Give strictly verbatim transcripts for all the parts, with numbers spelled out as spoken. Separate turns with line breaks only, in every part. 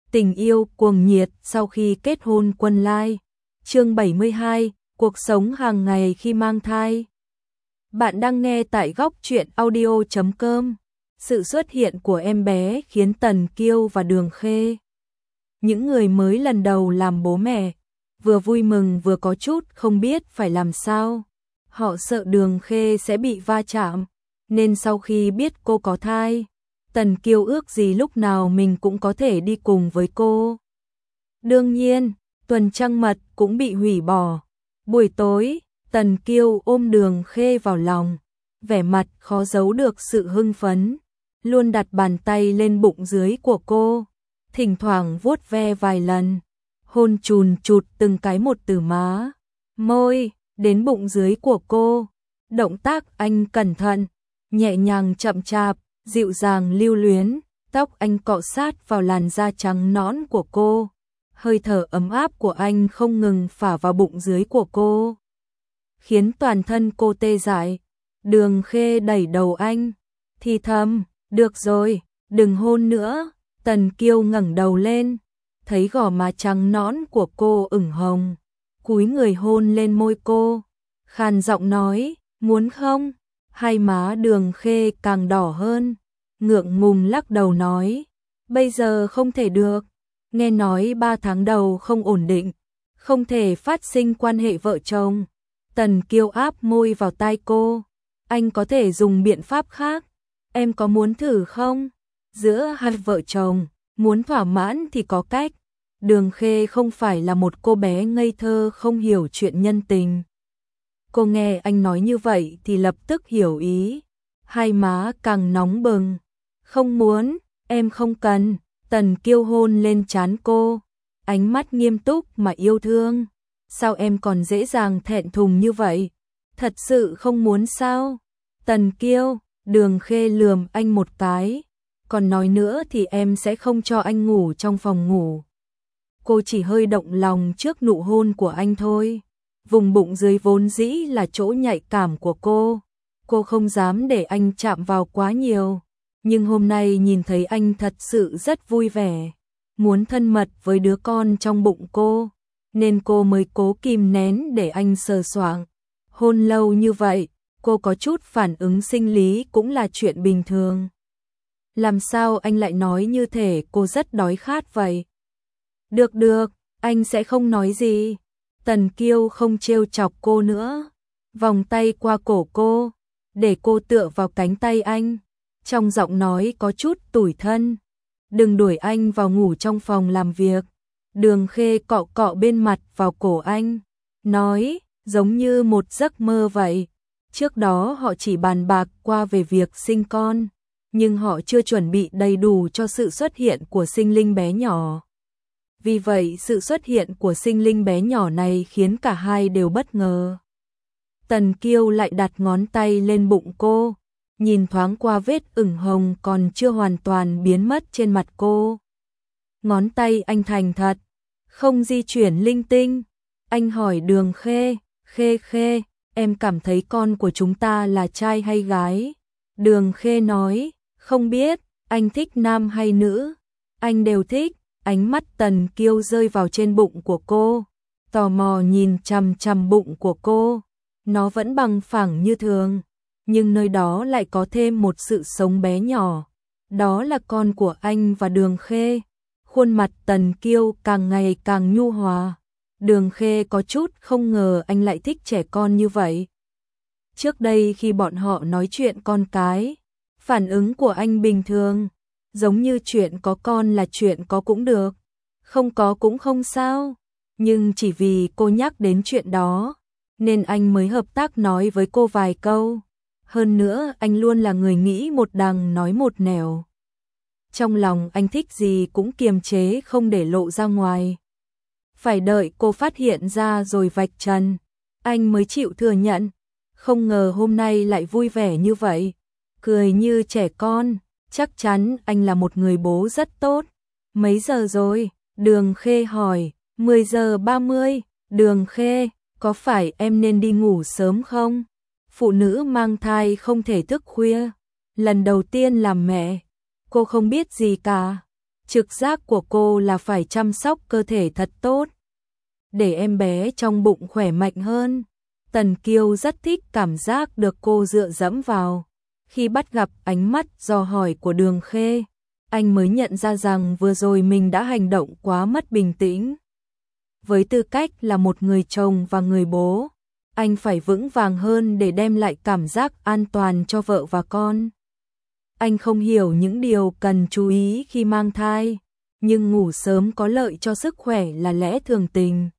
Tình yêu cuồng nhiệt sau khi kết hôn Quân Lai. Chương bảy mươi hai, cuộc sống hàng ngày khi mang thai. Bạn đang nghe tại góc truyện audio chấm com. Sự xuất hiện của em bé khiến Tần Kiêu và Đường Khê, những người mới lần đầu làm bố mẹ, vừa vui mừng vừa có chút không biết phải làm sao. Họ sợ Đường Khê sẽ bị va chạm, nên sau khi biết cô có thai, Tần Kiêu ước gì lúc nào mình cũng có thể đi cùng với cô. Đương nhiên, tuần trăng mật cũng bị hủy bỏ. Buổi tối, Tần Kiêu ôm Đường Khê vào lòng, vẻ mặt khó giấu được sự hưng phấn, luôn đặt bàn tay lên bụng dưới của cô, thỉnh thoảng vuốt ve vài lần, hôn chùn chụt từng cái một từ má, môi, đến bụng dưới của cô. Động tác anh cẩn thận, nhẹ nhàng chậm chạp, dịu dàng lưu luyến, tóc anh cọ sát vào làn da trắng nõn của cô. Hơi thở ấm áp của anh không ngừng phả vào bụng dưới của cô, khiến toàn thân cô tê dại. Đường Khê đẩy đầu anh, thì thầm, được rồi, đừng hôn nữa. Tần Kiêu ngẩng đầu lên, thấy gò má trắng nõn của cô ửng hồng, cúi người hôn lên môi cô, khàn giọng nói, muốn không? Hai má Đường Khê càng đỏ hơn, ngượng ngùng lắc đầu nói, bây giờ không thể được. Nghe nói ba tháng đầu không ổn định, không thể phát sinh quan hệ vợ chồng. Tần Kiêu áp môi vào tai cô, anh có thể dùng biện pháp khác, em có muốn thử không? Giữa hai vợ chồng, muốn thỏa mãn thì có cách. Đường Khê không phải là một cô bé ngây thơ không hiểu chuyện nhân tình. Cô nghe anh nói như vậy thì lập tức hiểu ý, hai má càng nóng bừng. Không muốn, em không cần. Tần Kiêu hôn lên trán cô, ánh mắt nghiêm túc mà yêu thương. Sao em còn dễ dàng thẹn thùng như vậy? Thật sự không muốn sao? Tần Kiêu, Đường Khê lườm anh một cái, còn nói nữa thì em sẽ không cho anh ngủ trong phòng ngủ. Cô chỉ hơi động lòng trước nụ hôn của anh thôi. Vùng bụng dưới vốn dĩ là chỗ nhạy cảm của cô, cô không dám để anh chạm vào quá nhiều. Nhưng hôm nay nhìn thấy anh thật sự rất vui vẻ, muốn thân mật với đứa con trong bụng cô, nên cô mới cố kìm nén để anh sờ soạng. Hôn lâu như vậy, cô có chút phản ứng sinh lý cũng là chuyện bình thường. Làm sao anh lại nói như thể cô rất đói khát vậy? Được được, anh sẽ không nói gì. Tần Kiêu không trêu chọc cô nữa, vòng tay qua cổ cô, để cô tựa vào cánh tay anh. Trong giọng nói có chút tủi thân, đừng đuổi anh vào ngủ trong phòng làm việc. Đường Khê cọ cọ bên mặt vào cổ anh, nói, giống như một giấc mơ vậy. Trước đó họ chỉ bàn bạc qua về việc sinh con, nhưng họ chưa chuẩn bị đầy đủ cho sự xuất hiện của sinh linh bé nhỏ. Vì vậy sự xuất hiện của sinh linh bé nhỏ này khiến cả hai đều bất ngờ. Tần Kiêu lại đặt ngón tay lên bụng cô, nhìn thoáng qua vết ửng hồng còn chưa hoàn toàn biến mất trên mặt cô. Ngón tay anh thành thật, không di chuyển linh tinh. Anh hỏi Đường Khê, Khê Khê, em cảm thấy con của chúng ta là trai hay gái? Đường Khê nói, không biết, anh thích nam hay nữ? Anh đều thích. Ánh mắt Tần Kiêu rơi vào trên bụng của cô, tò mò nhìn chằm chằm bụng của cô. Nó vẫn bằng phẳng như thường, nhưng nơi đó lại có thêm một sự sống bé nhỏ. Đó là con của anh và Đường Khê. Khuôn mặt Tần Kiêu càng ngày càng nhu hòa. Đường Khê có chút không ngờ anh lại thích trẻ con như vậy. Trước đây khi bọn họ nói chuyện con cái, phản ứng của anh bình thường, giống như chuyện có con là chuyện có cũng được, không có cũng không sao. Nhưng chỉ vì cô nhắc đến chuyện đó, nên anh mới hợp tác nói với cô vài câu. Hơn nữa anh luôn là người nghĩ một đằng nói một nẻo. Trong lòng anh thích gì cũng kiềm chế không để lộ ra ngoài. Phải đợi cô phát hiện ra rồi vạch trần, anh mới chịu thừa nhận. Không ngờ hôm nay lại vui vẻ như vậy, cười như trẻ con. Chắc chắn anh là một người bố rất tốt. Mấy giờ rồi? Đường Khê hỏi. mười giờ ba mươi. Đường Khê, có phải em nên đi ngủ sớm không? Phụ nữ mang thai không thể thức khuya. Lần đầu tiên làm mẹ, cô không biết gì cả. Trực giác của cô là phải chăm sóc cơ thể thật tốt, để em bé trong bụng khỏe mạnh hơn. Tần Kiêu rất thích cảm giác được cô dựa dẫm vào. Khi bắt gặp ánh mắt dò hỏi của Đường Khê, anh mới nhận ra rằng vừa rồi mình đã hành động quá mất bình tĩnh. Với tư cách là một người chồng và người bố, anh phải vững vàng hơn để đem lại cảm giác an toàn cho vợ và con. Anh không hiểu những điều cần chú ý khi mang thai, nhưng ngủ sớm có lợi cho sức khỏe là lẽ thường tình.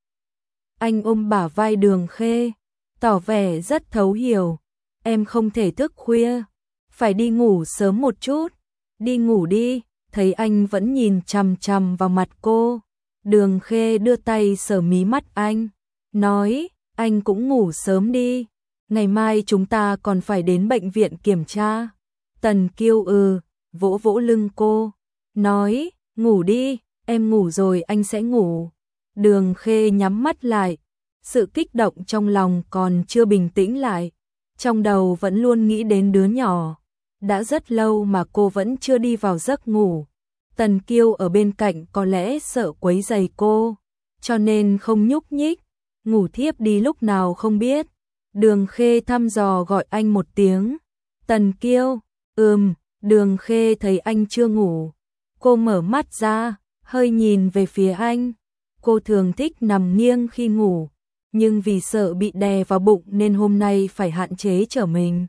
Anh ôm bả vai Đường Khê, tỏ vẻ rất thấu hiểu. Em không thể thức khuya, phải đi ngủ sớm một chút. Đi ngủ đi. Thấy anh vẫn nhìn chằm chằm vào mặt cô, Đường Khê đưa tay sờ mí mắt anh, nói, anh cũng ngủ sớm đi, ngày mai chúng ta còn phải đến bệnh viện kiểm tra. Tần Kiêu ừ, vỗ vỗ lưng cô, nói, ngủ đi, em ngủ rồi anh sẽ ngủ. Đường Khê nhắm mắt lại, sự kích động trong lòng còn chưa bình tĩnh lại, trong đầu vẫn luôn nghĩ đến đứa nhỏ. Đã rất lâu mà cô vẫn chưa đi vào giấc ngủ. Tần Kiêu ở bên cạnh có lẽ sợ quấy rầy cô, cho nên không nhúc nhích, ngủ thiếp đi lúc nào không biết. Đường Khê thăm dò gọi anh một tiếng. Tần Kiêu, ừm, Đường Khê thấy anh chưa ngủ. Cô mở mắt ra, hơi nhìn về phía anh. Cô thường thích nằm nghiêng khi ngủ, nhưng vì sợ bị đè vào bụng nên hôm nay phải hạn chế trở mình.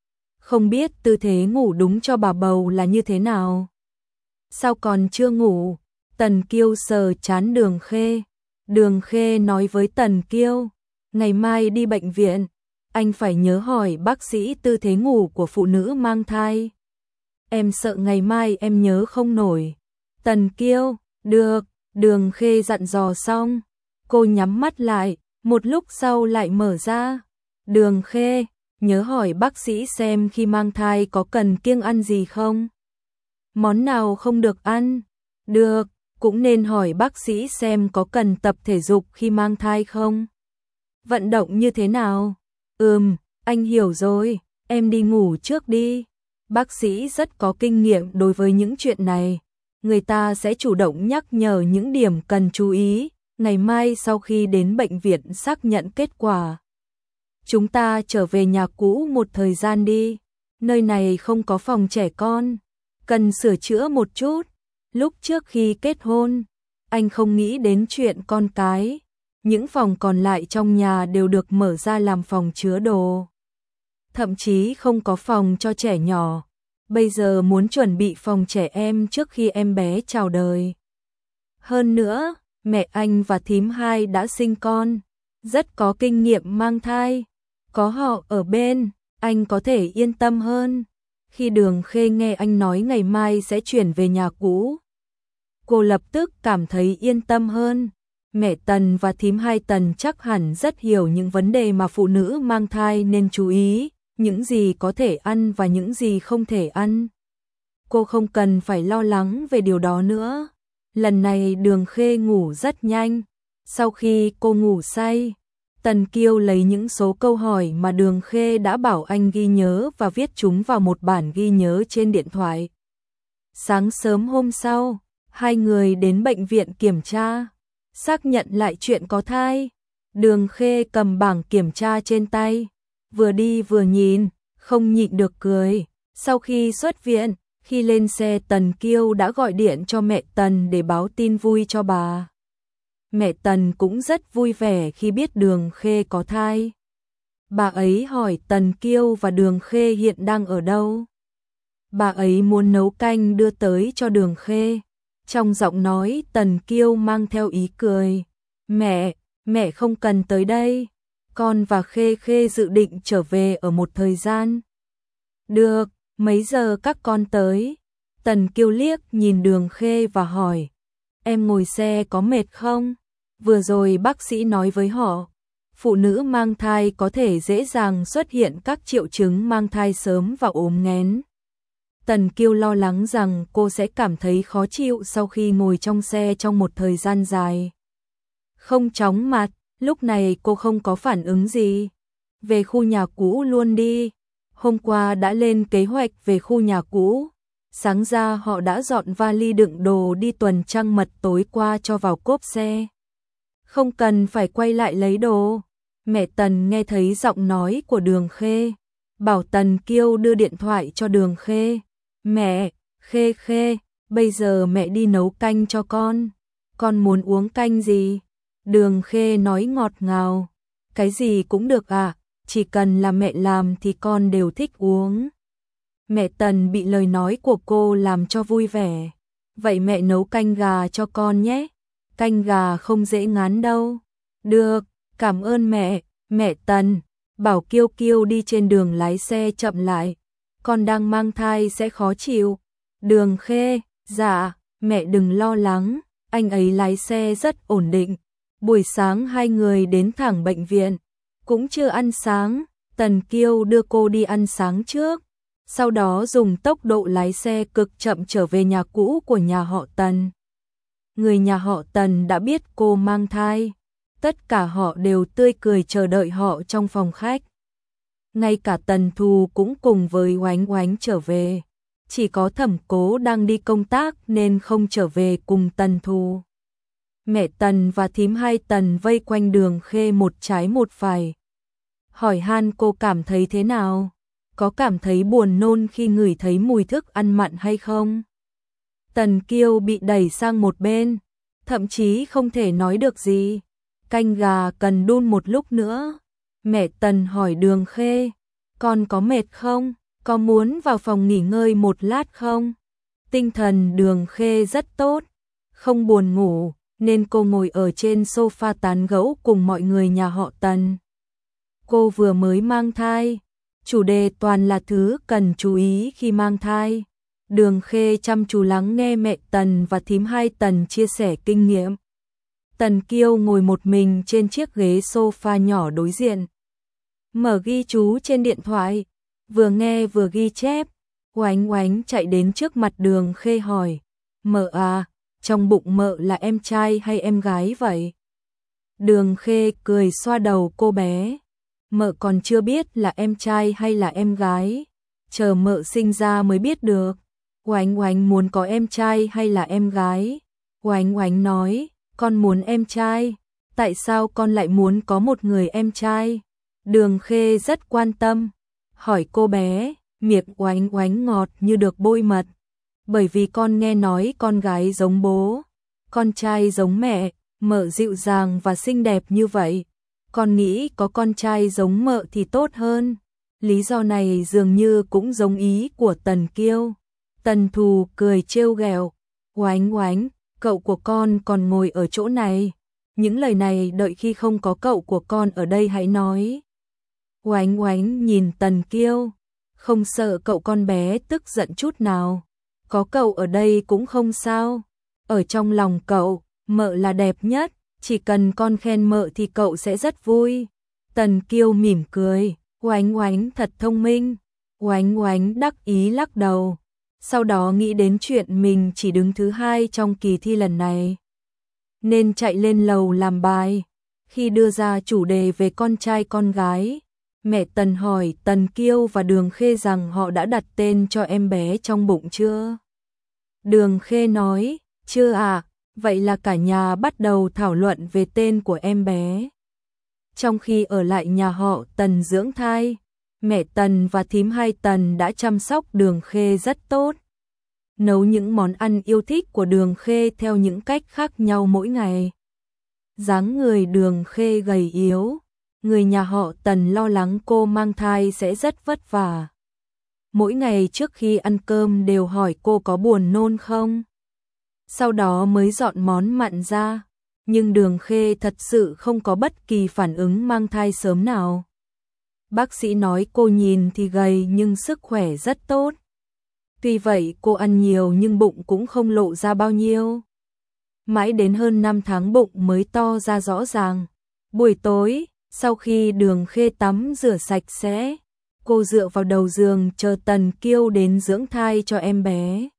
Không biết tư thế ngủ đúng cho bà bầu là như thế nào? Sao còn chưa ngủ? Tần Kiêu sờ trán Đường Khê. Đường Khê nói với Tần Kiêu, ngày mai đi bệnh viện, anh phải nhớ hỏi bác sĩ tư thế ngủ của phụ nữ mang thai. Em sợ ngày mai em nhớ không nổi. Tần Kiêu, được, Đường Khê dặn dò xong, cô nhắm mắt lại, một lúc sau lại mở ra. Đường Khê, nhớ hỏi bác sĩ xem khi mang thai có cần kiêng ăn gì không? Món nào không được ăn? Được, cũng nên hỏi bác sĩ xem có cần tập thể dục khi mang thai không? Vận động như thế nào? Ừm, anh hiểu rồi, em đi ngủ trước đi. Bác sĩ rất có kinh nghiệm đối với những chuyện này. Người ta sẽ chủ động nhắc nhở những điểm cần chú ý. Ngày mai sau khi đến bệnh viện xác nhận kết quả, chúng ta trở về nhà cũ một thời gian đi. Nơi này không có phòng trẻ con, cần sửa chữa một chút. Lúc trước khi kết hôn, anh không nghĩ đến chuyện con cái. Những phòng còn lại trong nhà đều được mở ra làm phòng chứa đồ. Thậm chí không có phòng cho trẻ nhỏ. Bây giờ muốn chuẩn bị phòng trẻ em trước khi em bé chào đời. Hơn nữa, mẹ anh và thím hai đã sinh con, rất có kinh nghiệm mang thai. Có họ ở bên, anh có thể yên tâm hơn. Khi Đường Khê nghe anh nói ngày mai sẽ chuyển về nhà cũ, cô lập tức cảm thấy yên tâm hơn. Mẹ Tần và thím hai Tần chắc hẳn rất hiểu những vấn đề mà phụ nữ mang thai nên chú ý, những gì có thể ăn và những gì không thể ăn. Cô không cần phải lo lắng về điều đó nữa. Lần này Đường Khê ngủ rất nhanh. Sau khi cô ngủ say, Tần Kiêu lấy những số câu hỏi mà Đường Khê đã bảo anh ghi nhớ và viết chúng vào một bản ghi nhớ trên điện thoại. Sáng sớm hôm sau, hai người đến bệnh viện kiểm tra, xác nhận lại chuyện có thai. Đường Khê cầm bảng kiểm tra trên tay, vừa đi vừa nhìn, không nhịn được cười. Sau khi xuất viện, khi lên xe Tần Kiêu đã gọi điện cho mẹ Tần để báo tin vui cho bà. Mẹ Tần cũng rất vui vẻ khi biết Đường Khê có thai. Bà ấy hỏi Tần Kiêu và Đường Khê hiện đang ở đâu. Bà ấy muốn nấu canh đưa tới cho Đường Khê. Trong giọng nói Tần Kiêu mang theo ý cười. Mẹ, mẹ không cần tới đây. Con và Khê Khê dự định trở về ở một thời gian. Được, mấy giờ các con tới? Tần Kiêu liếc nhìn Đường Khê và hỏi. Em ngồi xe có mệt không? Vừa rồi bác sĩ nói với họ, phụ nữ mang thai có thể dễ dàng xuất hiện các triệu chứng mang thai sớm và ốm nghén. Tần Kiêu lo lắng rằng cô sẽ cảm thấy khó chịu sau khi ngồi trong xe trong một thời gian dài. Không chóng mặt, lúc này cô không có phản ứng gì. Về khu nhà cũ luôn đi. Hôm qua đã lên kế hoạch về khu nhà cũ. Sáng ra họ đã dọn vali đựng đồ đi tuần trăng mật, tối qua cho vào cốp xe. Không cần phải quay lại lấy đồ. Mẹ Tần nghe thấy giọng nói của Đường Khê, bảo Tần Kiêu đưa điện thoại cho Đường Khê. Mẹ, Khê Khê, bây giờ mẹ đi nấu canh cho con. Con muốn uống canh gì? Đường Khê nói ngọt ngào. Cái gì cũng được à, chỉ cần là mẹ làm thì con đều thích uống. Mẹ Tần bị lời nói của cô làm cho vui vẻ. Vậy mẹ nấu canh gà cho con nhé. Canh gà không dễ ngán đâu. Được, cảm ơn mẹ. Mẹ Tần bảo Kiêu Kiêu đi trên đường lái xe chậm lại. Con đang mang thai sẽ khó chịu. Đường Khê, dạ, mẹ đừng lo lắng. Anh ấy lái xe rất ổn định. Buổi sáng hai người đến thẳng bệnh viện. Cũng chưa ăn sáng. Tần Kiêu đưa cô đi ăn sáng trước. Sau đó dùng tốc độ lái xe cực chậm trở về nhà cũ của nhà họ Tần. Người nhà họ Tần đã biết cô mang thai. Tất cả họ đều tươi cười chờ đợi họ trong phòng khách. Ngay cả Tần Thù cũng cùng với Oánh Oánh trở về. Chỉ có Thẩm Cố đang đi công tác nên không trở về cùng Tần Thù. Mẹ Tần và thím hai Tần vây quanh Đường Khê một trái một phải. Hỏi han cô cảm thấy thế nào? Có cảm thấy buồn nôn khi ngửi thấy mùi thức ăn mặn hay không? Tần Kiêu bị đẩy sang một bên, thậm chí không thể nói được gì. Canh gà cần đun một lúc nữa. Mẹ Tần hỏi Đường Khê, con có mệt không? Có muốn vào phòng nghỉ ngơi một lát không? Tinh thần Đường Khê rất tốt, không buồn ngủ, nên cô ngồi ở trên sofa tán gẫu cùng mọi người nhà họ Tần. Cô vừa mới mang thai, chủ đề toàn là thứ cần chú ý khi mang thai. Đường Khê chăm chú lắng nghe mẹ Tần và thím hai Tần chia sẻ kinh nghiệm. Tần Kiêu ngồi một mình trên chiếc ghế sofa nhỏ đối diện. Mở ghi chú trên điện thoại, vừa nghe vừa ghi chép. Oánh Oánh chạy đến trước mặt Đường Khê hỏi, mợ à, trong bụng mợ là em trai hay em gái vậy? Đường Khê cười xoa đầu cô bé. Mợ còn chưa biết là em trai hay là em gái. Chờ mợ sinh ra mới biết được. Oánh Oánh muốn có em trai hay là em gái? Oánh Oánh nói, con muốn em trai. Tại sao con lại muốn có một người em trai? Đường Khê rất quan tâm. Hỏi cô bé, miệng Oánh Oánh ngọt như được bôi mật. Bởi vì con nghe nói con gái giống bố, con trai giống mẹ, mợ dịu dàng và xinh đẹp như vậy. Con nghĩ có con trai giống mợ thì tốt hơn. Lý do này dường như cũng giống ý của Tần Kiêu. Tần Thù cười trêu ghẹo, Oánh Oánh, cậu của con còn ngồi ở chỗ này. Những lời này đợi khi không có cậu của con ở đây hãy nói. Oánh Oánh nhìn Tần Kiêu, không sợ cậu con bé tức giận chút nào. Có cậu ở đây cũng không sao. Ở trong lòng cậu, mợ là đẹp nhất. Chỉ cần con khen mợ thì cậu sẽ rất vui. Tần Kiêu mỉm cười, Oánh Oánh thật thông minh. Oánh Oánh đắc ý lắc đầu. Sau đó nghĩ đến chuyện mình chỉ đứng thứ hai trong kỳ thi lần này, nên chạy lên lầu làm bài. Khi đưa ra chủ đề về con trai con gái, mẹ Tần hỏi Tần Kiêu và Đường Khê rằng họ đã đặt tên cho em bé trong bụng chưa? Đường Khê nói, chưa ạ. Vậy là cả nhà bắt đầu thảo luận về tên của em bé. Trong khi ở lại nhà họ Tần dưỡng thai, mẹ Tần và thím hai Tần đã chăm sóc Đường Khê rất tốt. Nấu những món ăn yêu thích của Đường Khê theo những cách khác nhau mỗi ngày. Dáng người Đường Khê gầy yếu, người nhà họ Tần lo lắng cô mang thai sẽ rất vất vả. Mỗi ngày trước khi ăn cơm đều hỏi cô có buồn nôn không. Sau đó mới dọn món mặn ra, nhưng Đường Khê thật sự không có bất kỳ phản ứng mang thai sớm nào. Bác sĩ nói cô nhìn thì gầy nhưng sức khỏe rất tốt. Tuy vậy cô ăn nhiều nhưng bụng cũng không lộ ra bao nhiêu. Mãi đến hơn năm tháng bụng mới to ra rõ ràng. Buổi tối, sau khi Đường Khê tắm rửa sạch sẽ, cô dựa vào đầu giường chờ Tần Kiêu đến dưỡng thai cho em bé.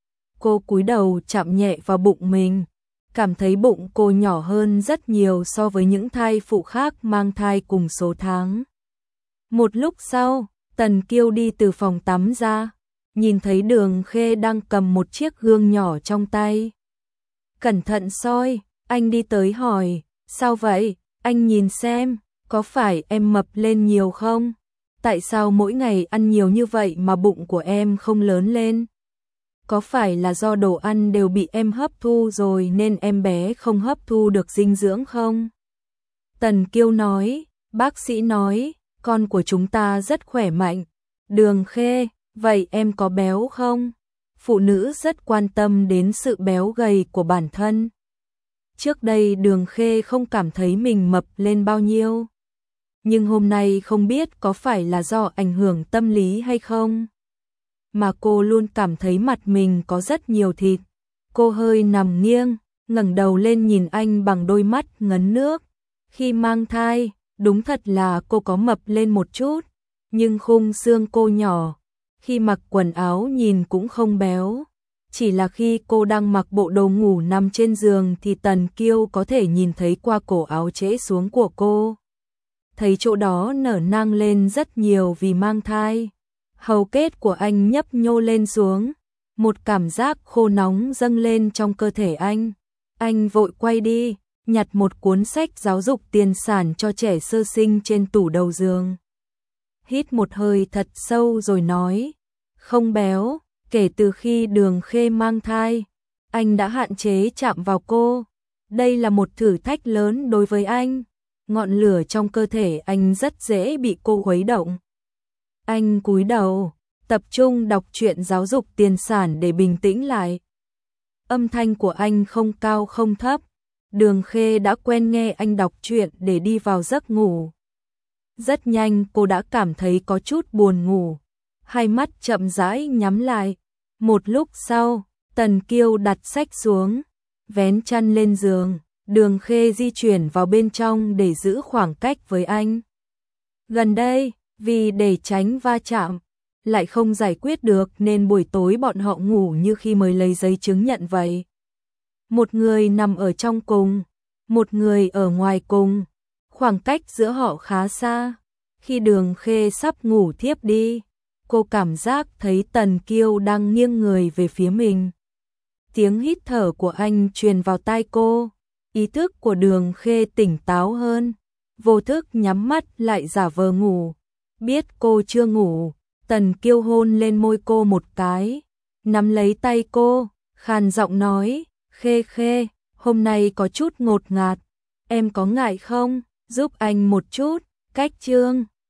Cô cúi đầu chạm nhẹ vào bụng mình, cảm thấy bụng cô nhỏ hơn rất nhiều so với những thai phụ khác mang thai cùng số tháng. Một lúc sau, Tần Kiêu đi từ phòng tắm ra, nhìn thấy Đường Khê đang cầm một chiếc gương nhỏ trong tay. Cẩn thận soi, anh đi tới hỏi, sao vậy, anh nhìn xem, có phải em mập lên nhiều không? Tại sao mỗi ngày ăn nhiều như vậy mà bụng của em không lớn lên? Có phải là do đồ ăn đều bị em hấp thu rồi nên em bé không hấp thu được dinh dưỡng không? Tần Kiêu nói, bác sĩ nói, con của chúng ta rất khỏe mạnh. Đường Khê, vậy em có béo không? Phụ nữ rất quan tâm đến sự béo gầy của bản thân. Trước đây Đường Khê không cảm thấy mình mập lên bao nhiêu. Nhưng hôm nay không biết có phải là do ảnh hưởng tâm lý hay không, mà cô luôn cảm thấy mặt mình có rất nhiều thịt. Cô hơi nằm nghiêng, ngẩng đầu lên nhìn anh bằng đôi mắt ngấn nước. Khi mang thai, đúng thật là cô có mập lên một chút, nhưng khung xương cô nhỏ, khi mặc quần áo nhìn cũng không béo. Chỉ là khi cô đang mặc bộ đồ ngủ nằm trên giường thì Tần Kiêu có thể nhìn thấy qua cổ áo trễ xuống của cô. Thấy chỗ đó nở nang lên rất nhiều vì mang thai. Hầu kết của anh nhấp nhô lên xuống, một cảm giác khô nóng dâng lên trong cơ thể anh. Anh vội quay đi, nhặt một cuốn sách giáo dục tiền sản cho trẻ sơ sinh trên tủ đầu giường. Hít một hơi thật sâu rồi nói, không béo, kể từ khi Đường Khê mang thai, anh đã hạn chế chạm vào cô. Đây là một thử thách lớn đối với anh. Ngọn lửa trong cơ thể anh rất dễ bị cô khuấy động. Anh cúi đầu, tập trung đọc truyện giáo dục tiền sản để bình tĩnh lại. Âm thanh của anh không cao không thấp. Đường Khê đã quen nghe anh đọc truyện để đi vào giấc ngủ. Rất nhanh cô đã cảm thấy có chút buồn ngủ. Hai mắt chậm rãi nhắm lại. Một lúc sau, Tần Kiêu đặt sách xuống, vén chăn lên giường. Đường Khê di chuyển vào bên trong để giữ khoảng cách với anh. Gần đây, vì để tránh va chạm, lại không giải quyết được nên buổi tối bọn họ ngủ như khi mới lấy giấy chứng nhận vậy. Một người nằm ở trong cùng, một người ở ngoài cùng, khoảng cách giữa họ khá xa. Khi Đường Khê sắp ngủ thiếp đi, cô cảm giác thấy Tần Kiêu đang nghiêng người về phía mình. Tiếng hít thở của anh truyền vào tai cô. Ý thức của Đường Khê tỉnh táo hơn, vô thức nhắm mắt lại giả vờ ngủ. Biết cô chưa ngủ, Tần Kiêu hôn lên môi cô một cái, nắm lấy tay cô, khàn giọng nói, Khê Khê, hôm nay có chút ngột ngạt, em có ngại không, giúp anh một chút. Cách chương